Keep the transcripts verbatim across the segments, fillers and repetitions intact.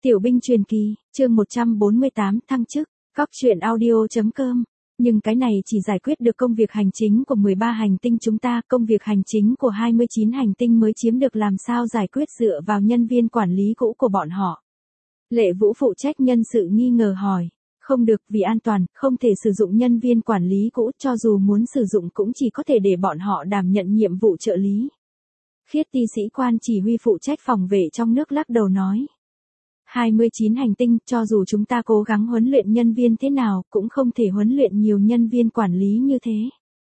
Tiểu binh truyền kỳ, chương một trăm bốn mươi tám thăng chức, góc truyện audio chấm com. Nhưng cái này chỉ giải quyết được công việc hành chính của mười ba hành tinh chúng ta, công việc hành chính của hai mươi chín hành tinh mới chiếm được làm sao giải quyết dựa vào nhân viên quản lý cũ của bọn họ. Lệ Vũ phụ trách nhân sự nghi ngờ hỏi. Không được, vì an toàn, không thể sử dụng nhân viên quản lý cũ, cho dù muốn sử dụng cũng chỉ có thể để bọn họ đảm nhận nhiệm vụ trợ lý. Khiết Ti sĩ quan chỉ huy phụ trách phòng vệ trong nước lắc đầu nói. hai mươi chín hành tinh, cho dù chúng ta cố gắng huấn luyện nhân viên thế nào, cũng không thể huấn luyện nhiều nhân viên quản lý như thế.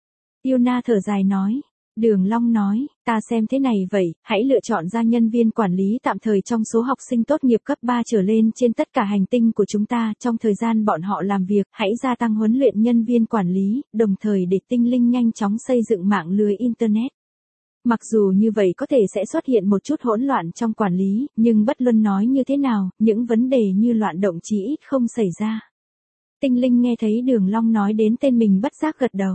Yuna thở dài nói. Đường Long nói, ta xem thế này vậy, hãy lựa chọn ra nhân viên quản lý tạm thời trong số học sinh tốt nghiệp cấp ba trở lên trên tất cả hành tinh của chúng ta, trong thời gian bọn họ làm việc, hãy gia tăng huấn luyện nhân viên quản lý, đồng thời để tinh linh nhanh chóng xây dựng mạng lưới Internet. Mặc dù như vậy có thể sẽ xuất hiện một chút hỗn loạn trong quản lý, nhưng bất luận nói như thế nào, những vấn đề như loạn động chí ít không xảy ra. Tinh linh nghe thấy Đường Long nói đến tên mình bất giác gật đầu.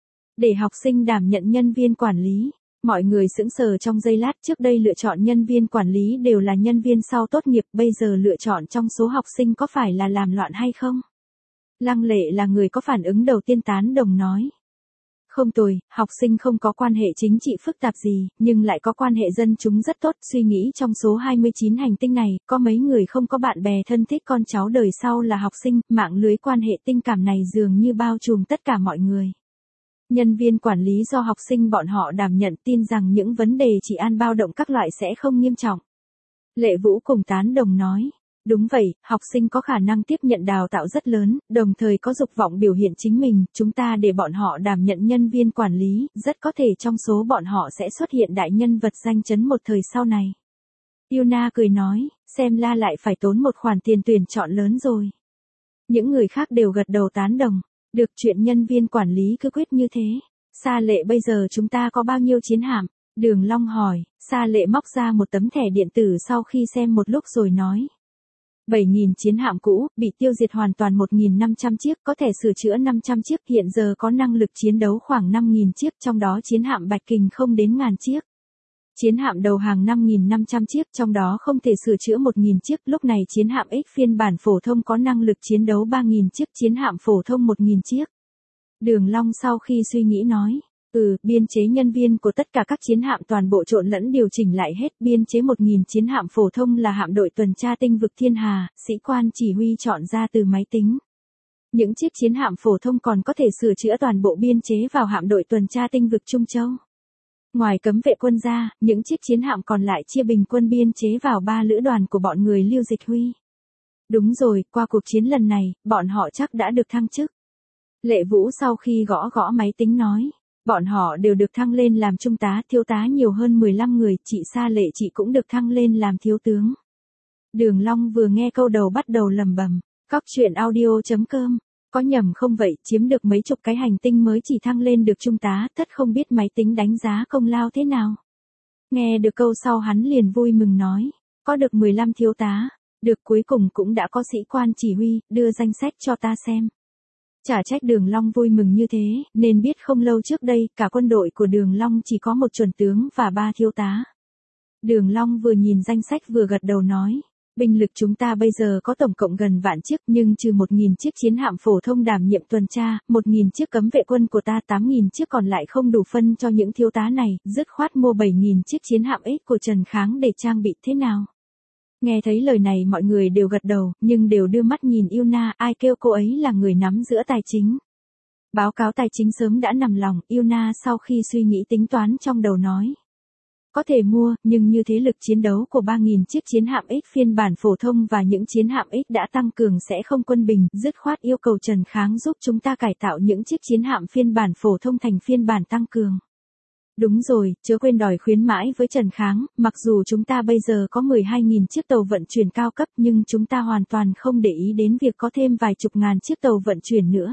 Để học sinh đảm nhận nhân viên quản lý, mọi người sững sờ trong giây lát. Trước đây lựa chọn nhân viên quản lý đều là nhân viên sau tốt nghiệp, bây giờ lựa chọn trong số học sinh có phải là làm loạn hay không? Lăng Lệ là người có phản ứng đầu tiên tán đồng nói. Không tồi, học sinh không có quan hệ chính trị phức tạp gì, nhưng lại có quan hệ dân chúng rất tốt. Suy nghĩ trong số hai mươi chín hành tinh này, có mấy người không có bạn bè thân thích con cháu đời sau là học sinh, mạng lưới quan hệ tình cảm này dường như bao trùm tất cả mọi người. Nhân viên quản lý do học sinh bọn họ đảm nhận, tin rằng những vấn đề chỉ an bao động các loại sẽ không nghiêm trọng. Lệ Vũ cùng tán đồng nói. Đúng vậy, học sinh có khả năng tiếp nhận đào tạo rất lớn, đồng thời có dục vọng biểu hiện chính mình, chúng ta để bọn họ đảm nhận nhân viên quản lý, rất có thể trong số bọn họ sẽ xuất hiện đại nhân vật danh chấn một thời sau này. Yuna cười nói, xem la lại phải tốn một khoản tiền tuyển chọn lớn rồi. Những người khác đều gật đầu tán đồng, được chuyện nhân viên quản lý cứ quyết như thế. Sa Lệ bây giờ chúng ta có bao nhiêu chiến hạm? Đường Long hỏi. Sa Lệ móc ra một tấm thẻ điện tử sau khi xem một lúc rồi nói. bảy nghìn chiến hạm cũ, bị tiêu diệt hoàn toàn một nghìn năm trăm chiếc, có thể sửa chữa năm trăm chiếc, hiện giờ có năng lực chiến đấu khoảng năm nghìn chiếc, trong đó chiến hạm Bạch Kình không đến ngàn chiếc. Chiến hạm đầu hàng năm nghìn năm trăm chiếc, trong đó không thể sửa chữa một nghìn chiếc, lúc này chiến hạm X phiên bản phổ thông có năng lực chiến đấu ba nghìn chiếc, chiến hạm phổ thông một nghìn chiếc. Đường Long sau khi suy nghĩ nói. Ừ, biên chế nhân viên của tất cả các chiến hạm toàn bộ trộn lẫn điều chỉnh lại hết, biên chế một nghìn chiến hạm phổ thông là hạm đội tuần tra tinh vực Thiên Hà, sĩ quan chỉ huy chọn ra từ máy tính. Những chiếc chiến hạm phổ thông còn có thể sửa chữa toàn bộ biên chế vào hạm đội tuần tra tinh vực Trung Châu. Ngoài cấm vệ quân ra, những chiếc chiến hạm còn lại chia bình quân biên chế vào ba lữ đoàn của bọn người Lưu Dịch Huy. Đúng rồi, qua cuộc chiến lần này, bọn họ chắc đã được thăng chức. Lệ Vũ sau khi gõ gõ máy tính nói. Bọn họ đều được thăng lên làm trung tá, thiếu tá nhiều hơn mười lăm người, chị Sa Lệ chị cũng được thăng lên làm thiếu tướng. Đường Long vừa nghe câu đầu bắt đầu lầm bầm, góc truyện audio chấm com, có nhầm không vậy, chiếm được mấy chục cái hành tinh mới chỉ thăng lên được trung tá, thất không biết máy tính đánh giá công lao thế nào. Nghe được câu sau hắn liền vui mừng nói, có được mười lăm thiếu tá, được cuối cùng cũng đã có sĩ quan chỉ huy, đưa danh sách cho ta xem. Chả trách Đường Long vui mừng như thế, nên biết không lâu trước đây, cả quân đội của Đường Long chỉ có một chuẩn tướng và ba thiếu tá. Đường Long vừa nhìn danh sách vừa gật đầu nói, binh lực chúng ta bây giờ có tổng cộng gần vạn chiếc, nhưng trừ một nghìn chiếc chiến hạm phổ thông đảm nhiệm tuần tra, một nghìn chiếc cấm vệ quân của ta, tám nghìn chiếc còn lại không đủ phân cho những thiếu tá này, dứt khoát mua bảy nghìn chiếc chiến hạm X của Trần Kháng để trang bị thế nào. Nghe thấy lời này mọi người đều gật đầu, nhưng đều đưa mắt nhìn Yuna, ai kêu cô ấy là người nắm giữa tài chính. Báo cáo tài chính sớm đã nằm lòng, Yuna sau khi suy nghĩ tính toán trong đầu nói. Có thể mua, nhưng như thế lực chiến đấu của ba nghìn chiếc chiến hạm X phiên bản phổ thông và những chiến hạm X đã tăng cường sẽ không quân bình, dứt khoát yêu cầu Trần Kháng giúp chúng ta cải tạo những chiếc chiến hạm phiên bản phổ thông thành phiên bản tăng cường. Đúng rồi, chớ quên đòi khuyến mãi với Trần Kháng, mặc dù chúng ta bây giờ có mười hai nghìn chiếc tàu vận chuyển cao cấp nhưng chúng ta hoàn toàn không để ý đến việc có thêm vài chục ngàn chiếc tàu vận chuyển nữa.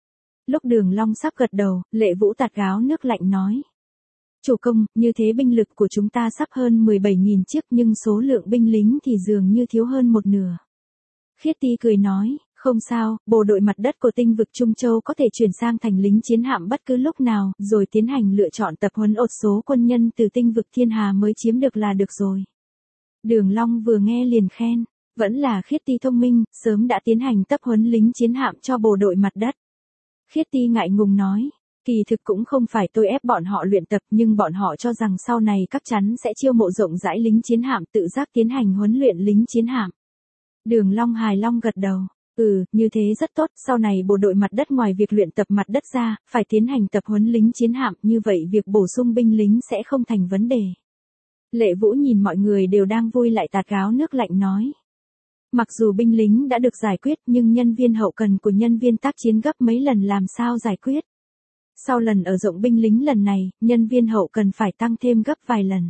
Lúc Đường Long sắp gật đầu, Lệ Vũ tạt gáo nước lạnh nói. Chủ công, như thế binh lực của chúng ta sắp hơn mười bảy nghìn chiếc nhưng số lượng binh lính thì dường như thiếu hơn một nửa. Khiết Ti cười nói. Không sao, bộ đội mặt đất của tinh vực Trung Châu có thể chuyển sang thành lính chiến hạm bất cứ lúc nào, rồi tiến hành lựa chọn tập huấn ột số quân nhân từ tinh vực Thiên Hà mới chiếm được là được rồi. Đường Long vừa nghe liền khen, Vẫn là Khiết Ti thông minh, sớm đã tiến hành tập huấn lính chiến hạm cho bộ đội mặt đất. Khiết Ti ngại ngùng nói, kỳ thực cũng không phải tôi ép bọn họ luyện tập, nhưng bọn họ cho rằng sau này chắc chắn sẽ chiêu mộ rộng rãi lính chiến hạm tự giác tiến hành huấn luyện lính chiến hạm. Đường Long hài long gật đầu, ừ, như thế rất tốt, sau này bộ đội mặt đất ngoài việc luyện tập mặt đất ra, phải tiến hành tập huấn lính chiến hạm, như vậy việc bổ sung binh lính sẽ không thành vấn đề. Lệ Vũ nhìn mọi người đều đang vui lại tạt gáo nước lạnh nói. Mặc dù binh lính đã được giải quyết nhưng nhân viên hậu cần của nhân viên tác chiến gấp mấy lần làm sao giải quyết. Sau lần ở rộng binh lính lần này, nhân viên hậu cần phải tăng thêm gấp vài lần.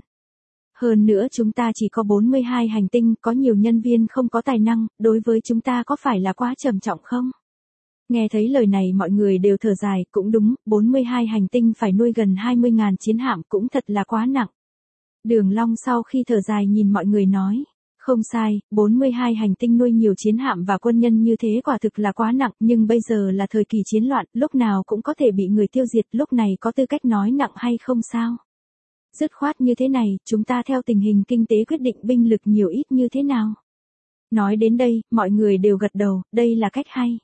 Hơn nữa chúng ta chỉ có bốn mươi hai hành tinh, có nhiều nhân viên không có tài năng, đối với chúng ta có phải là quá trầm trọng không? Nghe thấy lời này mọi người đều thở dài, cũng đúng, bốn mươi hai hành tinh phải nuôi gần hai mươi nghìn chiến hạm cũng thật là quá nặng. Đường Long sau khi thở dài nhìn mọi người nói, không sai, bốn mươi hai hành tinh nuôi nhiều chiến hạm và quân nhân như thế quả thực là quá nặng, nhưng bây giờ là thời kỳ chiến loạn, lúc nào cũng có thể bị người tiêu diệt, lúc này có tư cách nói nặng hay không sao? Dứt khoát như thế này, chúng ta theo tình hình kinh tế quyết định binh lực nhiều ít như thế nào? Nói đến đây, mọi người đều gật đầu, đây là cách hay.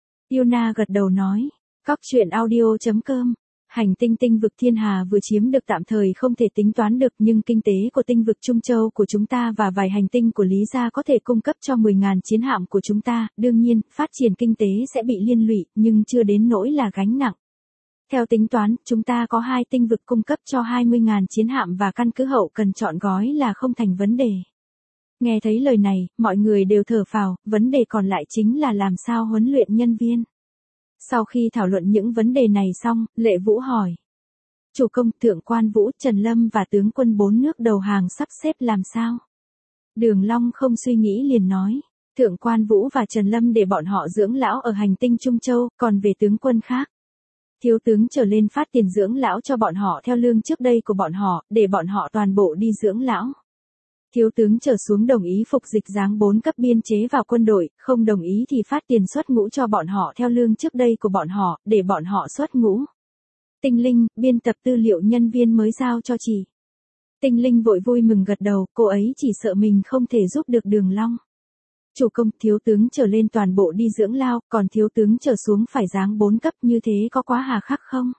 Yuna gật đầu nói, Cóc truyện audio chấm com. Hành tinh tinh vực thiên hà vừa chiếm được tạm thời không thể tính toán được, nhưng kinh tế của tinh vực Trung Châu của chúng ta và vài hành tinh của Lý gia có thể cung cấp cho mười nghìn chiến hạm của chúng ta, đương nhiên, phát triển kinh tế sẽ bị liên lụy, nhưng chưa đến nỗi là gánh nặng. Theo tính toán, chúng ta có hai tinh vực cung cấp cho hai mươi nghìn chiến hạm và căn cứ hậu cần chọn gói là không thành vấn đề. Nghe thấy lời này, mọi người đều thở phào, vấn đề còn lại chính là làm sao huấn luyện nhân viên. Sau khi thảo luận những vấn đề này xong, Lệ Vũ hỏi. Chủ công, Thượng quan Vũ, Trần Lâm và tướng quân bốn nước đầu hàng sắp xếp làm sao? Đường Long không suy nghĩ liền nói. Thượng quan Vũ và Trần Lâm để bọn họ dưỡng lão ở hành tinh Trung Châu, còn về tướng quân khác. Thiếu tướng trở lên phát tiền dưỡng lão cho bọn họ theo lương trước đây của bọn họ, để bọn họ toàn bộ đi dưỡng lão. Thiếu tướng trở xuống đồng ý phục dịch giáng bốn cấp biên chế vào quân đội, không đồng ý thì phát tiền xuất ngũ cho bọn họ theo lương trước đây của bọn họ, để bọn họ xuất ngũ. Tinh Linh, biên tập tư liệu nhân viên mới giao cho chị. Tinh Linh vội vui mừng gật đầu, cô ấy chỉ sợ mình không thể giúp được Đường Long. Chủ công, thiếu tướng trở lên toàn bộ đi dưỡng lao, còn thiếu tướng trở xuống phải giáng bốn cấp, như thế có quá hà khắc không?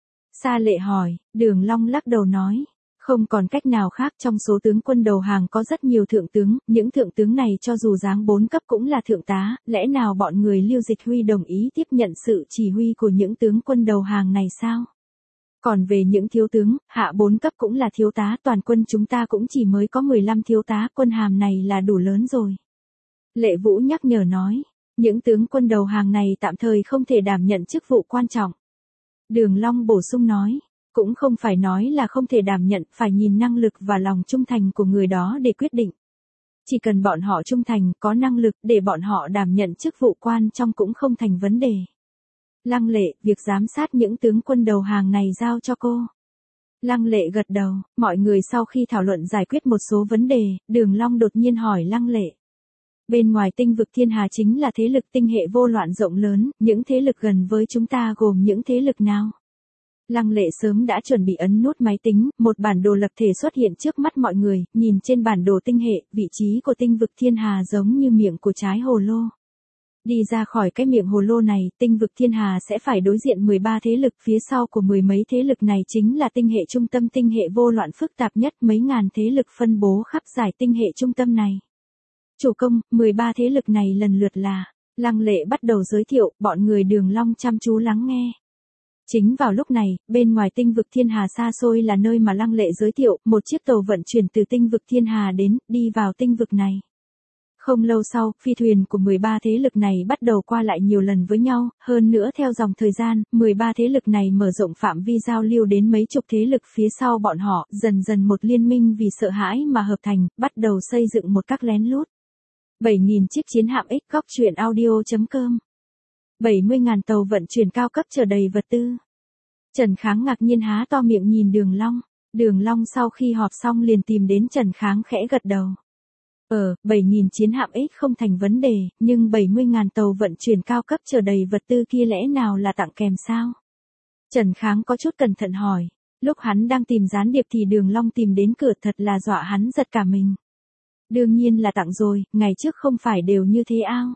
Sa Lệ hỏi, Đường Long lắc đầu nói. Không còn cách nào khác, trong số tướng quân đầu hàng có rất nhiều thượng tướng, những thượng tướng này cho dù giáng bốn cấp cũng là thượng tá, lẽ nào bọn người Lưu Dịch Huy đồng ý tiếp nhận sự chỉ huy của những tướng quân đầu hàng này sao? Còn về những thiếu tướng, hạ bốn cấp cũng là thiếu tá, toàn quân chúng ta cũng chỉ mới có mười lăm thiếu tá, quân hàm này là đủ lớn rồi. Lệ Vũ nhắc nhở nói, những tướng quân đầu hàng này tạm thời không thể đảm nhận chức vụ quan trọng. Đường Long bổ sung nói. Cũng không phải nói là không thể đảm nhận, phải nhìn năng lực và lòng trung thành của người đó để quyết định. Chỉ cần bọn họ trung thành, có năng lực để bọn họ đảm nhận chức vụ quan trọng cũng không thành vấn đề. Lăng Lệ, việc giám sát những tướng quân đầu hàng này giao cho cô. Lăng Lệ gật đầu, mọi người sau khi thảo luận giải quyết một số vấn đề, Đường Long đột nhiên hỏi Lăng Lệ. Bên ngoài tinh vực thiên hà chính là thế lực tinh hệ vô loạn rộng lớn, những thế lực gần với chúng ta gồm những thế lực nào? Lăng Lệ sớm đã chuẩn bị ấn nút máy tính, một bản đồ lập thể xuất hiện trước mắt mọi người, nhìn trên bản đồ tinh hệ, vị trí của tinh vực thiên hà giống như miệng của trái hồ lô. Đi ra khỏi cái miệng hồ lô này, tinh vực thiên hà sẽ phải đối diện mười ba thế lực, phía sau của mười mấy thế lực này chính là tinh hệ trung tâm tinh hệ vô loạn phức tạp nhất, mấy ngàn thế lực phân bố khắp giải tinh hệ trung tâm này. Chủ công, mười ba thế lực này lần lượt là, Lăng Lệ bắt đầu giới thiệu, bọn người Đường Long chăm chú lắng nghe. Chính vào lúc này, bên ngoài tinh vực thiên hà xa xôi là nơi mà Lăng Lệ giới thiệu, một chiếc tàu vận chuyển từ tinh vực thiên hà đến, đi vào tinh vực này. Không lâu sau, phi thuyền của mười ba thế lực này bắt đầu qua lại nhiều lần với nhau, hơn nữa theo dòng thời gian, mười ba thế lực này mở rộng phạm vi giao lưu đến mấy chục thế lực phía sau bọn họ, dần dần một liên minh vì sợ hãi mà hợp thành, bắt đầu xây dựng một các lén lút. bảy nghìn chiếc chiến hạm X Cóc truyện audio chấm com. bảy mươi nghìn tàu vận chuyển cao cấp chở đầy vật tư. Trần Kháng ngạc nhiên há to miệng nhìn Đường Long. Đường Long sau khi họp xong liền tìm đến Trần Kháng khẽ gật đầu. Ờ, bảy nghìn chiến hạm X không thành vấn đề, nhưng bảy mươi nghìn tàu vận chuyển cao cấp chở đầy vật tư kia lẽ nào là tặng kèm sao? Trần Kháng có chút cẩn thận hỏi. Lúc hắn đang tìm gián điệp thì Đường Long tìm đến cửa, thật là dọa hắn giật cả mình. Đương nhiên là tặng rồi, ngày trước không phải đều như thế ao.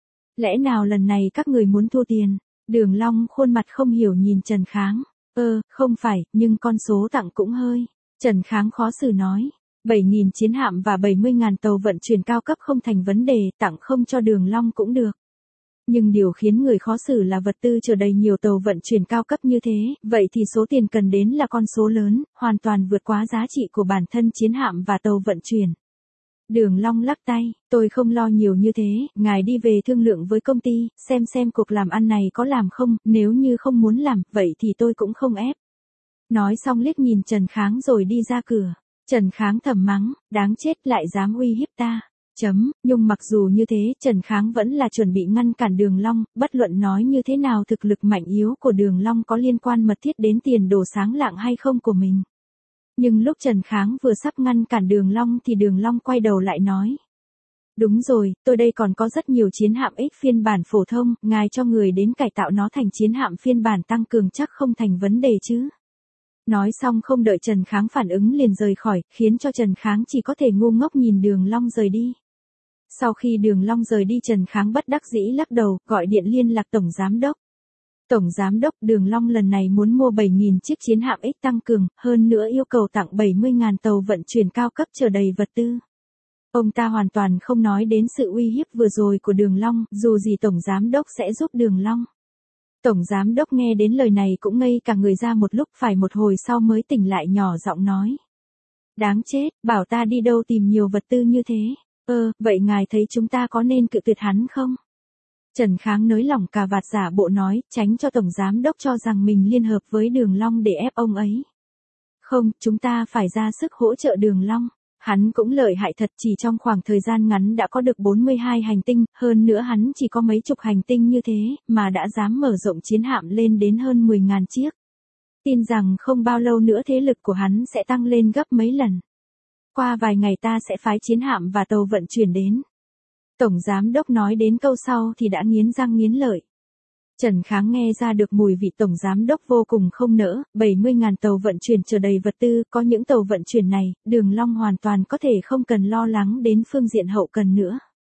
Lẽ nào lần này các người muốn thua tiền? Đường Long khuôn mặt không hiểu nhìn Trần Kháng. Ơ, không phải, nhưng con số tặng cũng hơi. Trần Kháng khó xử nói. bảy nghìn chiến hạm và bảy mươi nghìn tàu vận chuyển cao cấp không thành vấn đề, tặng không cho Đường Long cũng được. Nhưng điều khiến người khó xử là vật tư chở đầy nhiều tàu vận chuyển cao cấp như thế, vậy thì số tiền cần đến là con số lớn, hoàn toàn vượt quá giá trị của bản thân chiến hạm và tàu vận chuyển. Đường Long lắc tay, tôi không lo nhiều như thế, ngài đi về thương lượng với công ty, xem xem cuộc làm ăn này có làm không, nếu như không muốn làm, vậy thì tôi cũng không ép. Nói xong liếc nhìn Trần Kháng rồi đi ra cửa. Trần Kháng thầm mắng, đáng chết lại dám uy hiếp ta. Chấm, nhưng mặc dù như thế, Trần Kháng vẫn là chuẩn bị ngăn cản Đường Long, bất luận nói như thế nào thực lực mạnh yếu của Đường Long có liên quan mật thiết đến tiền đồ sáng lạng hay không của mình. Nhưng lúc Trần Kháng vừa sắp ngăn cản Đường Long thì Đường Long quay đầu lại nói. Đúng rồi, tôi đây còn có rất nhiều chiến hạm X phiên bản phổ thông, ngài cho người đến cải tạo nó thành chiến hạm phiên bản tăng cường chắc không thành vấn đề chứ. Nói xong không đợi Trần Kháng phản ứng liền rời khỏi, khiến cho Trần Kháng chỉ có thể ngu ngốc nhìn Đường Long rời đi. Sau khi Đường Long rời đi Trần Kháng bất đắc dĩ lắc đầu, gọi điện liên lạc Tổng Giám Đốc. Tổng Giám Đốc, Đường Long lần này muốn mua bảy nghìn chiếc chiến hạm X tăng cường, hơn nữa yêu cầu tặng bảy mươi nghìn tàu vận chuyển cao cấp chở đầy vật tư. Ông ta hoàn toàn không nói đến sự uy hiếp vừa rồi của Đường Long, dù gì Tổng Giám Đốc sẽ giúp Đường Long. Tổng Giám Đốc nghe đến lời này cũng ngây cả người ra một lúc, phải một hồi sau mới tỉnh lại nhỏ giọng nói. Đáng chết, bảo ta đi đâu tìm nhiều vật tư như thế. Ơ, vậy ngài thấy chúng ta có nên cự tuyệt hắn không? Trần Kháng nới lỏng cà vạt giả bộ nói, tránh cho Tổng Giám Đốc cho rằng mình liên hợp với Đường Long để ép ông ấy. Không, chúng ta phải ra sức hỗ trợ Đường Long. Hắn cũng lợi hại thật, chỉ trong khoảng thời gian ngắn đã có được bốn mươi hai hành tinh, hơn nữa hắn chỉ có mấy chục hành tinh như thế, mà đã dám mở rộng chiến hạm lên đến hơn mười nghìn chiếc. Tin rằng không bao lâu nữa thế lực của hắn sẽ tăng lên gấp mấy lần. Qua vài ngày ta sẽ phái chiến hạm và tàu vận chuyển đến. Tổng Giám Đốc nói đến câu sau thì đã nghiến răng nghiến lợi. Trần Kháng nghe ra được mùi vị Tổng Giám Đốc vô cùng không nỡ, bảy mươi nghìn tàu vận chuyển chở đầy vật tư, có những tàu vận chuyển này, Đường Long hoàn toàn có thể không cần lo lắng đến phương diện hậu cần nữa.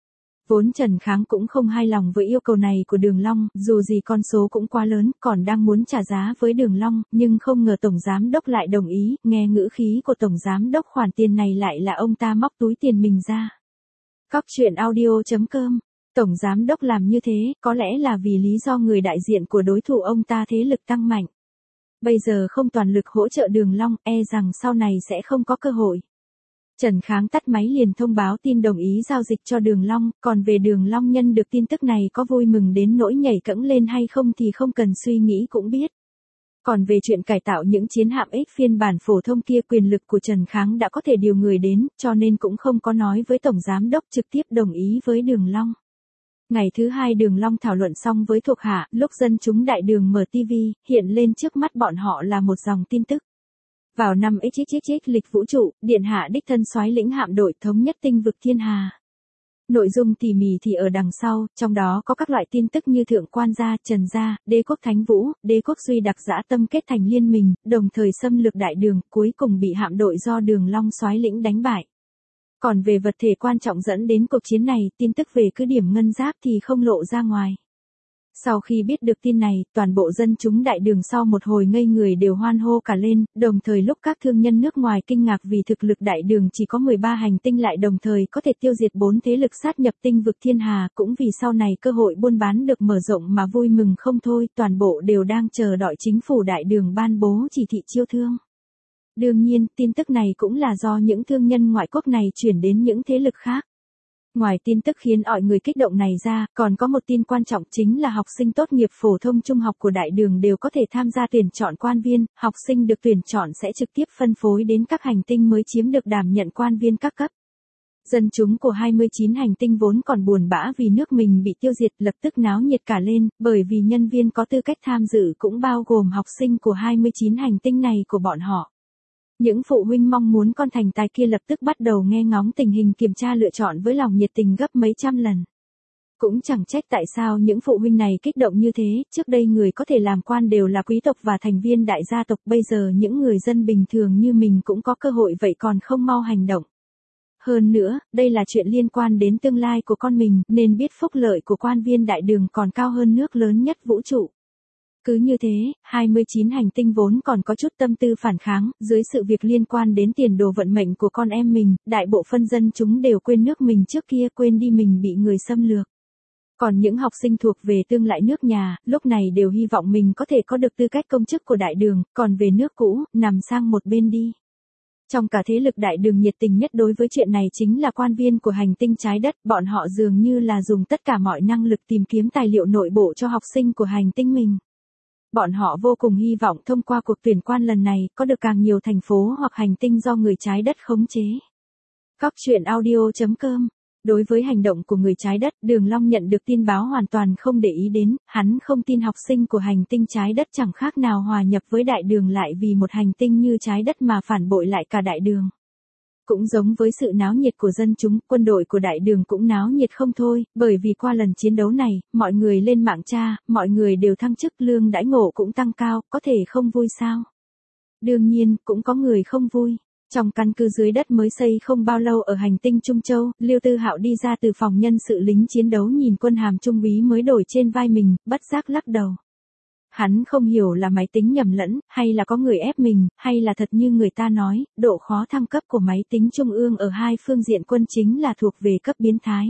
Vốn Trần Kháng cũng không hài lòng với yêu cầu này của Đường Long, dù gì con số cũng quá lớn, còn đang muốn trả giá với Đường Long, nhưng không ngờ Tổng Giám Đốc lại đồng ý, nghe ngữ khí của Tổng Giám Đốc khoản tiền này lại là ông ta móc túi tiền mình ra. Cóc truyện audio chấm com. Tổng Giám Đốc làm như thế, có lẽ là vì lý do người đại diện của đối thủ ông ta thế lực tăng mạnh. Bây giờ không toàn lực hỗ trợ Đường Long, e rằng sau này sẽ không có cơ hội. Trần Kháng tắt máy liền thông báo tin đồng ý giao dịch cho Đường Long, còn về Đường Long nhân được tin tức này có vui mừng đến nỗi nhảy cẫng lên hay không thì không cần suy nghĩ cũng biết. Còn về chuyện cải tạo những chiến hạm X phiên bản phổ thông kia, quyền lực của Trần Kháng đã có thể điều người đến, cho nên cũng không có nói với Tổng Giám Đốc, trực tiếp đồng ý với Đường Long. Ngày thứ hai Đường Long thảo luận xong với thuộc hạ, lúc dân chúng đại đường mở ti vi, hiện lên trước mắt bọn họ là một dòng tin tức. Vào năm ích ích ích lịch vũ trụ, Điện hạ đích thân soái lĩnh hạm đội thống nhất tinh vực thiên hà. Nội dung tỉ mỉ thì ở đằng sau, trong đó có các loại tin tức như thượng quan gia, trần gia, đế quốc Thánh Vũ, đế quốc Duy Đặc dã tâm kết thành liên minh, đồng thời xâm lược đại đường, cuối cùng bị hạm đội do Đường Long soái lĩnh đánh bại. Còn về vật thể quan trọng dẫn đến cuộc chiến này, tin tức về cứ điểm ngân giáp thì không lộ ra ngoài. Sau khi biết được tin này, toàn bộ dân chúng đại đường sau một hồi ngây người đều hoan hô cả lên, đồng thời lúc các thương nhân nước ngoài kinh ngạc vì thực lực đại đường chỉ có mười ba hành tinh lại đồng thời có thể tiêu diệt bốn thế lực sát nhập tinh vực thiên hà, cũng vì sau này cơ hội buôn bán được mở rộng mà vui mừng không thôi, toàn bộ đều đang chờ đợi chính phủ đại đường ban bố chỉ thị chiêu thương. Đương nhiên, tin tức này cũng là do những thương nhân ngoại quốc này chuyển đến những thế lực khác. Ngoài tin tức khiến mọi người kích động này ra, còn có một tin quan trọng chính là học sinh tốt nghiệp phổ thông trung học của đại đường đều có thể tham gia tuyển chọn quan viên, học sinh được tuyển chọn sẽ trực tiếp phân phối đến các hành tinh mới chiếm được đảm nhận quan viên các cấp. Dân chúng của hai mươi chín hành tinh vốn còn buồn bã vì nước mình bị tiêu diệt lập tức náo nhiệt cả lên, bởi vì nhân viên có tư cách tham dự cũng bao gồm học sinh của hai mươi chín hành tinh này của bọn họ. Những phụ huynh mong muốn con thành tài kia lập tức bắt đầu nghe ngóng tình hình kiểm tra lựa chọn với lòng nhiệt tình gấp mấy trăm lần. Cũng chẳng trách tại sao những phụ huynh này kích động như thế, trước đây người có thể làm quan đều là quý tộc và thành viên đại gia tộc, bây giờ những người dân bình thường như mình cũng có cơ hội vậy còn không mau hành động. Hơn nữa, đây là chuyện liên quan đến tương lai của con mình, nên biết phúc lợi của quan viên đại đường còn cao hơn nước lớn nhất vũ trụ. Cứ như thế, hai mươi chín hành tinh vốn còn có chút tâm tư phản kháng, dưới sự việc liên quan đến tiền đồ vận mệnh của con em mình, đại bộ phân dân chúng đều quên nước mình trước kia, quên đi mình bị người xâm lược. Còn những học sinh thuộc về tương lại nước nhà, lúc này đều hy vọng mình có thể có được tư cách công chức của đại đường, còn về nước cũ, nằm sang một bên đi. Trong cả thế lực đại đường nhiệt tình nhất đối với chuyện này chính là quan viên của hành tinh trái đất, bọn họ dường như là dùng tất cả mọi năng lực tìm kiếm tài liệu nội bộ cho học sinh của hành tinh mình. Bọn họ vô cùng hy vọng thông qua cuộc tuyển quan lần này, có được càng nhiều thành phố hoặc hành tinh do người trái đất khống chế. Góc truyện audio chấm com. Đối với hành động của người trái đất, Đường Long nhận được tin báo hoàn toàn không để ý đến, hắn không tin học sinh của hành tinh trái đất chẳng khác nào hòa nhập với đại đường lại vì một hành tinh như trái đất mà phản bội lại cả đại đường. Cũng giống với sự náo nhiệt của dân chúng, quân đội của đại đường cũng náo nhiệt không thôi, bởi vì qua lần chiến đấu này, mọi người lên mạng tra, mọi người đều thăng chức, lương đãi ngộ cũng tăng cao, có thể không vui sao? Đương nhiên, cũng có người không vui. Trong căn cứ dưới đất mới xây không bao lâu ở hành tinh Trung Châu, Liêu Tư Hạo đi ra từ phòng nhân sự lính chiến đấu nhìn quân hàm trung úy mới đổi trên vai mình, bất giác lắc đầu. Hắn không hiểu là máy tính nhầm lẫn, hay là có người ép mình, hay là thật như người ta nói, độ khó thăng cấp của máy tính trung ương ở hai phương diện quân chính là thuộc về cấp biến thái.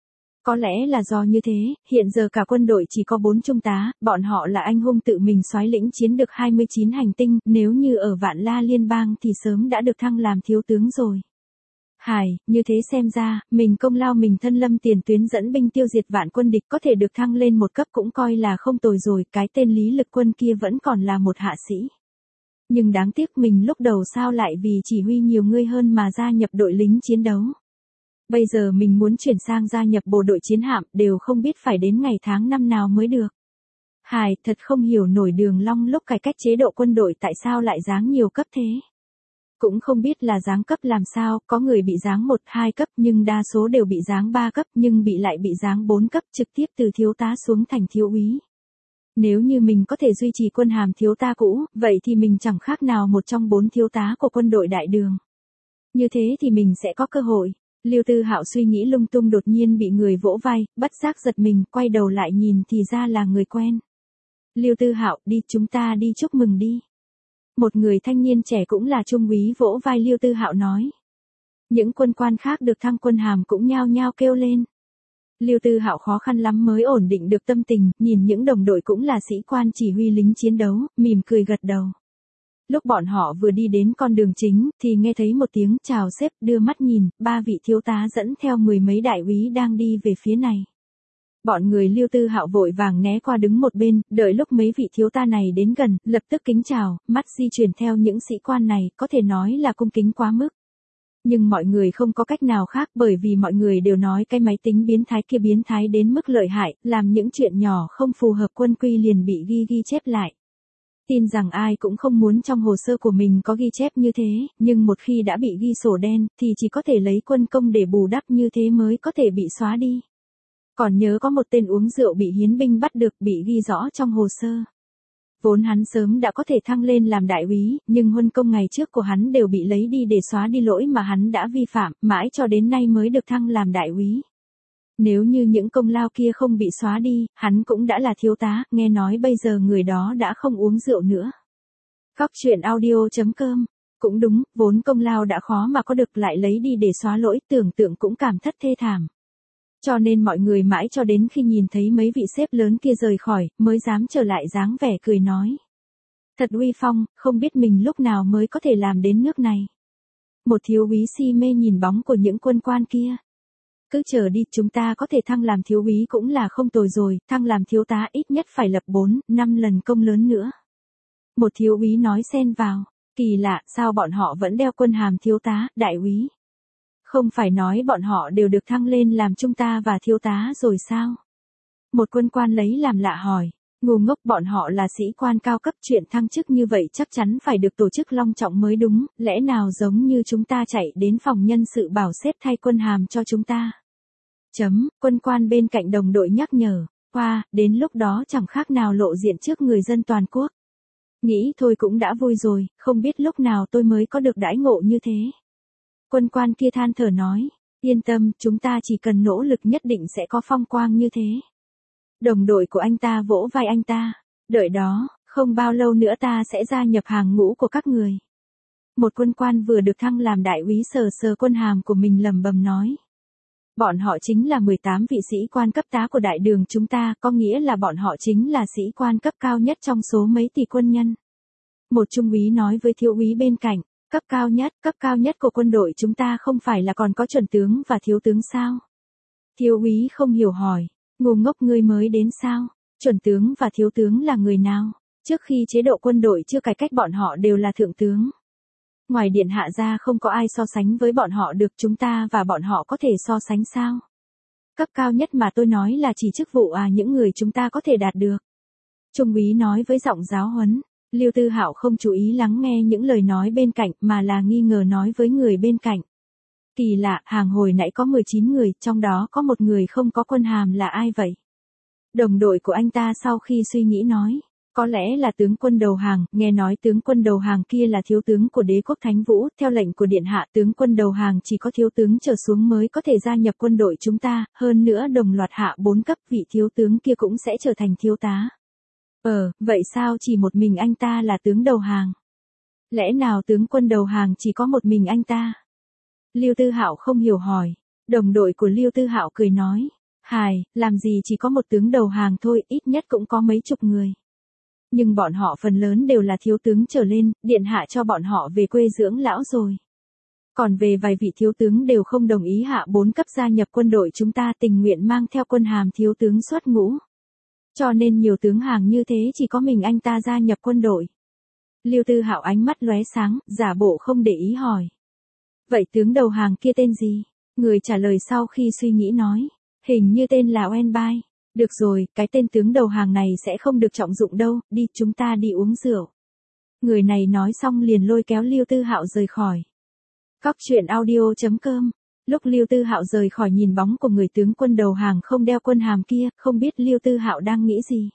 Có lẽ là do như thế, hiện giờ cả quân đội chỉ có bốn trung tá, bọn họ là anh hùng tự mình soái lĩnh chiến được hai mươi chín hành tinh, nếu như ở Vạn La Liên bang thì sớm đã được thăng làm thiếu tướng rồi. Hài, như thế xem ra, mình công lao mình thân lâm tiền tuyến dẫn binh tiêu diệt vạn quân địch có thể được thăng lên một cấp cũng coi là không tồi rồi, cái tên Lý Lực Quân kia vẫn còn là một hạ sĩ. Nhưng đáng tiếc mình lúc đầu sao lại vì chỉ huy nhiều người hơn mà gia nhập đội lính chiến đấu. Bây giờ mình muốn chuyển sang gia nhập bộ đội chiến hạm, đều không biết phải đến ngày tháng năm nào mới được. Hài, thật không hiểu nổi Đường Long lúc cải cách chế độ quân đội tại sao lại giáng nhiều cấp thế. Cũng không biết là giáng cấp làm sao, có người bị giáng một, hai cấp nhưng đa số đều bị giáng ba cấp nhưng bị lại bị giáng bốn cấp trực tiếp từ thiếu tá xuống thành thiếu úy. Nếu như mình có thể duy trì quân hàm thiếu tá cũ, vậy thì mình chẳng khác nào một trong bốn thiếu tá của quân đội đại đường. Như thế thì mình sẽ có cơ hội. Liêu Tư Hạo suy nghĩ lung tung đột nhiên bị người vỗ vai, bất giác giật mình, quay đầu lại nhìn thì ra là người quen. Liêu Tư Hạo, đi, chúng ta đi chúc mừng đi. Một người thanh niên trẻ cũng là trung úy vỗ vai Liêu Tư Hạo nói. Những quân quan khác được thăng quân hàm cũng nhao nhao kêu lên. Liêu Tư Hạo khó khăn lắm mới ổn định được tâm tình, nhìn những đồng đội cũng là sĩ quan chỉ huy lính chiến đấu, mỉm cười gật đầu. Lúc bọn họ vừa đi đến con đường chính, thì nghe thấy một tiếng chào sếp, đưa mắt nhìn, ba vị thiếu tá dẫn theo mười mấy đại úy đang đi về phía này. Bọn người Liêu Tư Hạo vội vàng né qua đứng một bên, đợi lúc mấy vị thiếu tá này đến gần, lập tức kính chào, mắt di chuyển theo những sĩ quan này, có thể nói là cung kính quá mức. Nhưng mọi người không có cách nào khác bởi vì mọi người đều nói cái máy tính biến thái kia biến thái đến mức lợi hại, làm những chuyện nhỏ không phù hợp quân quy liền bị ghi ghi chép lại. Tin rằng ai cũng không muốn trong hồ sơ của mình có ghi chép như thế, nhưng một khi đã bị ghi sổ đen, thì chỉ có thể lấy quân công để bù đắp như thế mới có thể bị xóa đi. Còn nhớ có một tên uống rượu bị hiến binh bắt được bị ghi rõ trong hồ sơ. Vốn hắn sớm đã có thể thăng lên làm đại úy, nhưng huân công ngày trước của hắn đều bị lấy đi để xóa đi lỗi mà hắn đã vi phạm, mãi cho đến nay mới được thăng làm đại úy. Nếu như những công lao kia không bị xóa đi, hắn cũng đã là thiếu tá, nghe nói bây giờ người đó đã không uống rượu nữa. Góc truyện audio chấm com. Cũng đúng, vốn công lao đã khó mà có được lại lấy đi để xóa lỗi, tưởng tượng cũng cảm thất thê thảm. Cho nên mọi người mãi cho đến khi nhìn thấy mấy vị sếp lớn kia rời khỏi, mới dám trở lại dáng vẻ cười nói. Thật uy phong, không biết mình lúc nào mới có thể làm đến nước này. Một thiếu úy si mê nhìn bóng của những quân quan kia. Cứ chờ đi, chúng ta có thể thăng làm thiếu úy cũng là không tồi rồi, thăng làm thiếu tá ít nhất phải lập bốn, năm lần công lớn nữa. Một thiếu úy nói xen vào, kỳ lạ, sao bọn họ vẫn đeo quân hàm thiếu tá, đại úy? Không phải nói bọn họ đều được thăng lên làm trung tá và thiếu tá rồi sao? Một quân quan lấy làm lạ hỏi, ngu ngốc, bọn họ là sĩ quan cao cấp, chuyện thăng chức như vậy chắc chắn phải được tổ chức long trọng mới đúng, lẽ nào giống như chúng ta chạy đến phòng nhân sự bảo sếp thay quân hàm cho chúng ta? Chấm, quân quan bên cạnh đồng đội nhắc nhở, qua, đến lúc đó chẳng khác nào lộ diện trước người dân toàn quốc. Nghĩ thôi cũng đã vui rồi, không biết lúc nào tôi mới có được đãi ngộ như thế. Quân quan kia than thở nói, yên tâm, chúng ta chỉ cần nỗ lực nhất định sẽ có phong quang như thế. Đồng đội của anh ta vỗ vai anh ta, đợi đó, không bao lâu nữa ta sẽ gia nhập hàng ngũ của các người. Một quân quan vừa được thăng làm đại úy sờ sờ quân hàm của mình lẩm bẩm nói. Bọn họ chính là mười tám vị sĩ quan cấp tá của đại đường chúng ta, có nghĩa là bọn họ chính là sĩ quan cấp cao nhất trong số mấy tỷ quân nhân. Một trung úy nói với thiếu úy bên cạnh, cấp cao nhất, cấp cao nhất của quân đội chúng ta không phải là còn có chuẩn tướng và thiếu tướng sao? Thiếu úy không hiểu hỏi, ngu ngốc ngươi mới đến sao? Chuẩn tướng và thiếu tướng là người nào? Trước khi chế độ quân đội chưa cải cách bọn họ đều là thượng tướng. Ngoài điện hạ ra không có ai so sánh với bọn họ được, chúng ta và bọn họ có thể so sánh sao? Cấp cao nhất mà tôi nói là chỉ chức vụ à, những người chúng ta có thể đạt được. Trung úy nói với giọng giáo huấn. Lưu Tư Hạo không chú ý lắng nghe những lời nói bên cạnh mà là nghi ngờ nói với người bên cạnh. Kỳ lạ, hàng hồi nãy có mười chín người, trong đó có một người không có quân hàm là ai vậy? Đồng đội của anh ta sau khi suy nghĩ nói, có lẽ là tướng quân đầu hàng, nghe nói tướng quân đầu hàng kia là thiếu tướng của đế quốc Thánh Vũ, theo lệnh của điện hạ tướng quân đầu hàng chỉ có thiếu tướng trở xuống mới có thể gia nhập quân đội chúng ta, hơn nữa đồng loạt hạ bốn cấp, vị thiếu tướng kia cũng sẽ trở thành thiếu tá. Ờ, vậy sao chỉ một mình anh ta là tướng đầu hàng? Lẽ nào tướng quân đầu hàng chỉ có một mình anh ta? Lưu Tư Hạo không hiểu hỏi. Đồng đội của Lưu Tư Hạo cười nói, hài, làm gì chỉ có một tướng đầu hàng thôi, ít nhất cũng có mấy chục người. Nhưng bọn họ phần lớn đều là thiếu tướng trở lên, điện hạ cho bọn họ về quê dưỡng lão rồi. Còn về vài vị thiếu tướng đều không đồng ý hạ bốn cấp gia nhập quân đội chúng ta, tình nguyện mang theo quân hàm thiếu tướng xuất ngũ. Cho nên nhiều tướng hàng như thế chỉ có mình anh ta gia nhập quân đội. Lưu Tư Hạo ánh mắt lóe sáng, giả bộ không để ý hỏi. Vậy tướng đầu hàng kia tên gì? Người trả lời sau khi suy nghĩ nói. Hình như tên là Oenbai. Được rồi, cái tên tướng đầu hàng này sẽ không được trọng dụng đâu, đi chúng ta đi uống rượu. Người này nói xong liền lôi kéo Lưu Tư Hạo rời khỏi. Cóc truyện audio chấm com. Lúc Lưu Tư Hạo rời khỏi nhìn bóng của người tướng quân đầu hàng không đeo quân hàm kia, không biết Lưu Tư Hạo đang nghĩ gì.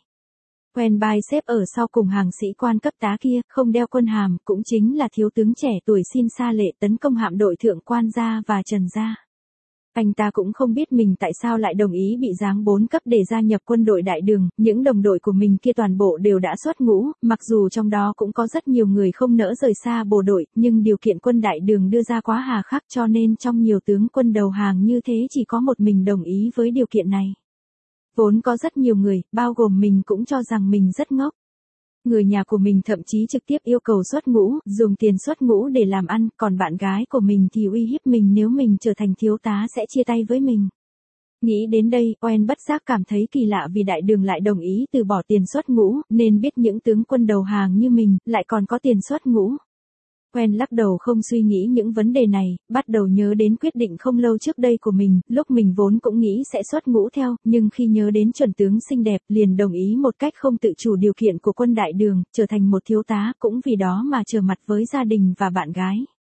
Oenbai xếp ở sau cùng hàng sĩ quan cấp tá kia, không đeo quân hàm, cũng chính là thiếu tướng trẻ tuổi xin sa lệ tấn công hạm đội thượng quan gia và Trần gia. Anh ta cũng không biết mình tại sao lại đồng ý bị giáng bốn cấp để gia nhập quân đội đại đường, những đồng đội của mình kia toàn bộ đều đã xuất ngũ, mặc dù trong đó cũng có rất nhiều người không nỡ rời xa bộ đội, nhưng điều kiện quân đại đường đưa ra quá hà khắc cho nên trong nhiều tướng quân đầu hàng như thế chỉ có một mình đồng ý với điều kiện này. Vốn có rất nhiều người, bao gồm mình cũng cho rằng mình rất ngốc. Người nhà của mình thậm chí trực tiếp yêu cầu xuất ngũ, dùng tiền xuất ngũ để làm ăn, còn bạn gái của mình thì uy hiếp mình nếu mình trở thành thiếu tá sẽ chia tay với mình. Nghĩ đến đây, Oen bất giác cảm thấy kỳ lạ vì đại đường lại đồng ý từ bỏ tiền xuất ngũ, nên biết những tướng quân đầu hàng như mình, lại còn có tiền xuất ngũ. Oen lắc đầu không suy nghĩ những vấn đề này, bắt đầu nhớ đến quyết định không lâu trước đây của mình, lúc mình vốn cũng nghĩ sẽ xuất ngũ theo, nhưng khi nhớ đến chuẩn tướng xinh đẹp, liền đồng ý một cách không tự chủ điều kiện của quân đại đường, trở thành một thiếu tá, cũng vì đó mà trở mặt với gia đình và bạn gái.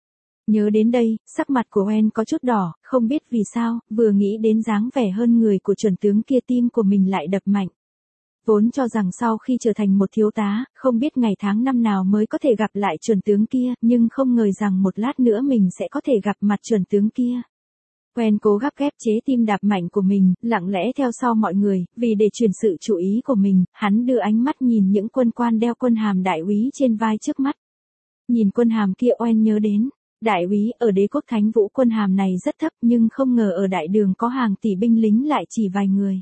Nhớ đến đây, sắc mặt của Oen có chút đỏ, không biết vì sao, vừa nghĩ đến dáng vẻ hơn người của chuẩn tướng kia tim của mình lại đập mạnh. Vốn cho rằng sau khi trở thành một thiếu tá, không biết ngày tháng năm nào mới có thể gặp lại chuẩn tướng kia, nhưng không ngờ rằng một lát nữa mình sẽ có thể gặp mặt chuẩn tướng kia. Quen cố gắng ép chế tim đập mạnh của mình, lặng lẽ theo sau mọi người, vì để chuyển sự chú ý của mình, hắn đưa ánh mắt nhìn những quân quan đeo quân hàm đại úy trên vai trước mắt. Nhìn quân hàm kia Oen nhớ đến, đại úy ở đế quốc Thánh Vũ quân hàm này rất thấp nhưng không ngờ ở đại đường có hàng tỷ binh lính lại chỉ vài người.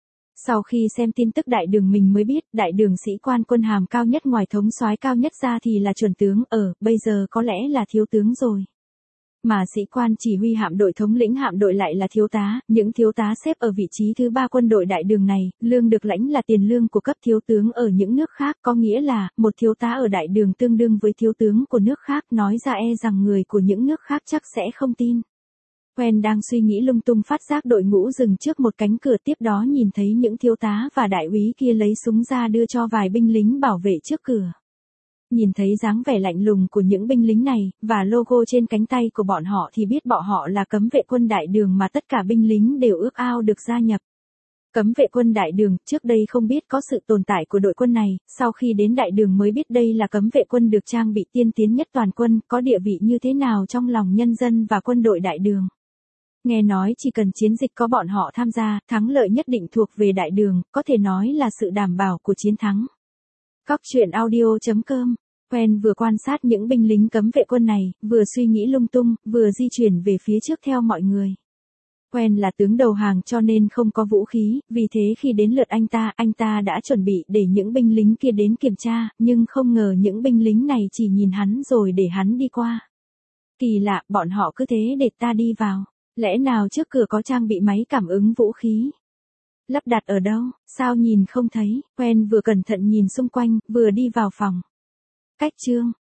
Sau khi xem tin tức đại đường mình mới biết, đại đường sĩ quan quân hàm cao nhất ngoài thống soái cao nhất ra thì là chuẩn tướng, ở, bây giờ có lẽ là thiếu tướng rồi. Mà sĩ quan chỉ huy hạm đội thống lĩnh hạm đội lại là thiếu tá, những thiếu tá xếp ở vị trí thứ ba quân đội đại đường này, lương được lãnh là tiền lương của cấp thiếu tướng ở những nước khác, có nghĩa là, một thiếu tá ở đại đường tương đương với thiếu tướng của nước khác, nói ra e rằng người của những nước khác chắc sẽ không tin. Quen đang suy nghĩ lung tung phát giác đội ngũ dừng trước một cánh cửa, tiếp đó nhìn thấy những thiếu tá và đại úy kia lấy súng ra đưa cho vài binh lính bảo vệ trước cửa. Nhìn thấy dáng vẻ lạnh lùng của những binh lính này, và logo trên cánh tay của bọn họ thì biết bọn họ là cấm vệ quân đại đường mà tất cả binh lính đều ước ao được gia nhập. Cấm vệ quân đại đường, trước đây không biết có sự tồn tại của đội quân này, sau khi đến đại đường mới biết đây là cấm vệ quân được trang bị tiên tiến nhất toàn quân, có địa vị như thế nào trong lòng nhân dân và quân đội đại đường. Nghe nói chỉ cần chiến dịch có bọn họ tham gia, thắng lợi nhất định thuộc về đại đường, có thể nói là sự đảm bảo của chiến thắng. Cóc truyện audio chấm com. Quen vừa quan sát những binh lính cấm vệ quân này, vừa suy nghĩ lung tung, vừa di chuyển về phía trước theo mọi người. Quen là tướng đầu hàng cho nên không có vũ khí, vì thế khi đến lượt anh ta, anh ta đã chuẩn bị để những binh lính kia đến kiểm tra, nhưng không ngờ những binh lính này chỉ nhìn hắn rồi để hắn đi qua. Kỳ lạ, bọn họ cứ thế để ta đi vào. Lẽ nào trước cửa có trang bị máy cảm ứng vũ khí? Lắp đặt ở đâu, sao nhìn không thấy? Quen vừa cẩn thận nhìn xung quanh, vừa đi vào phòng. Cách chương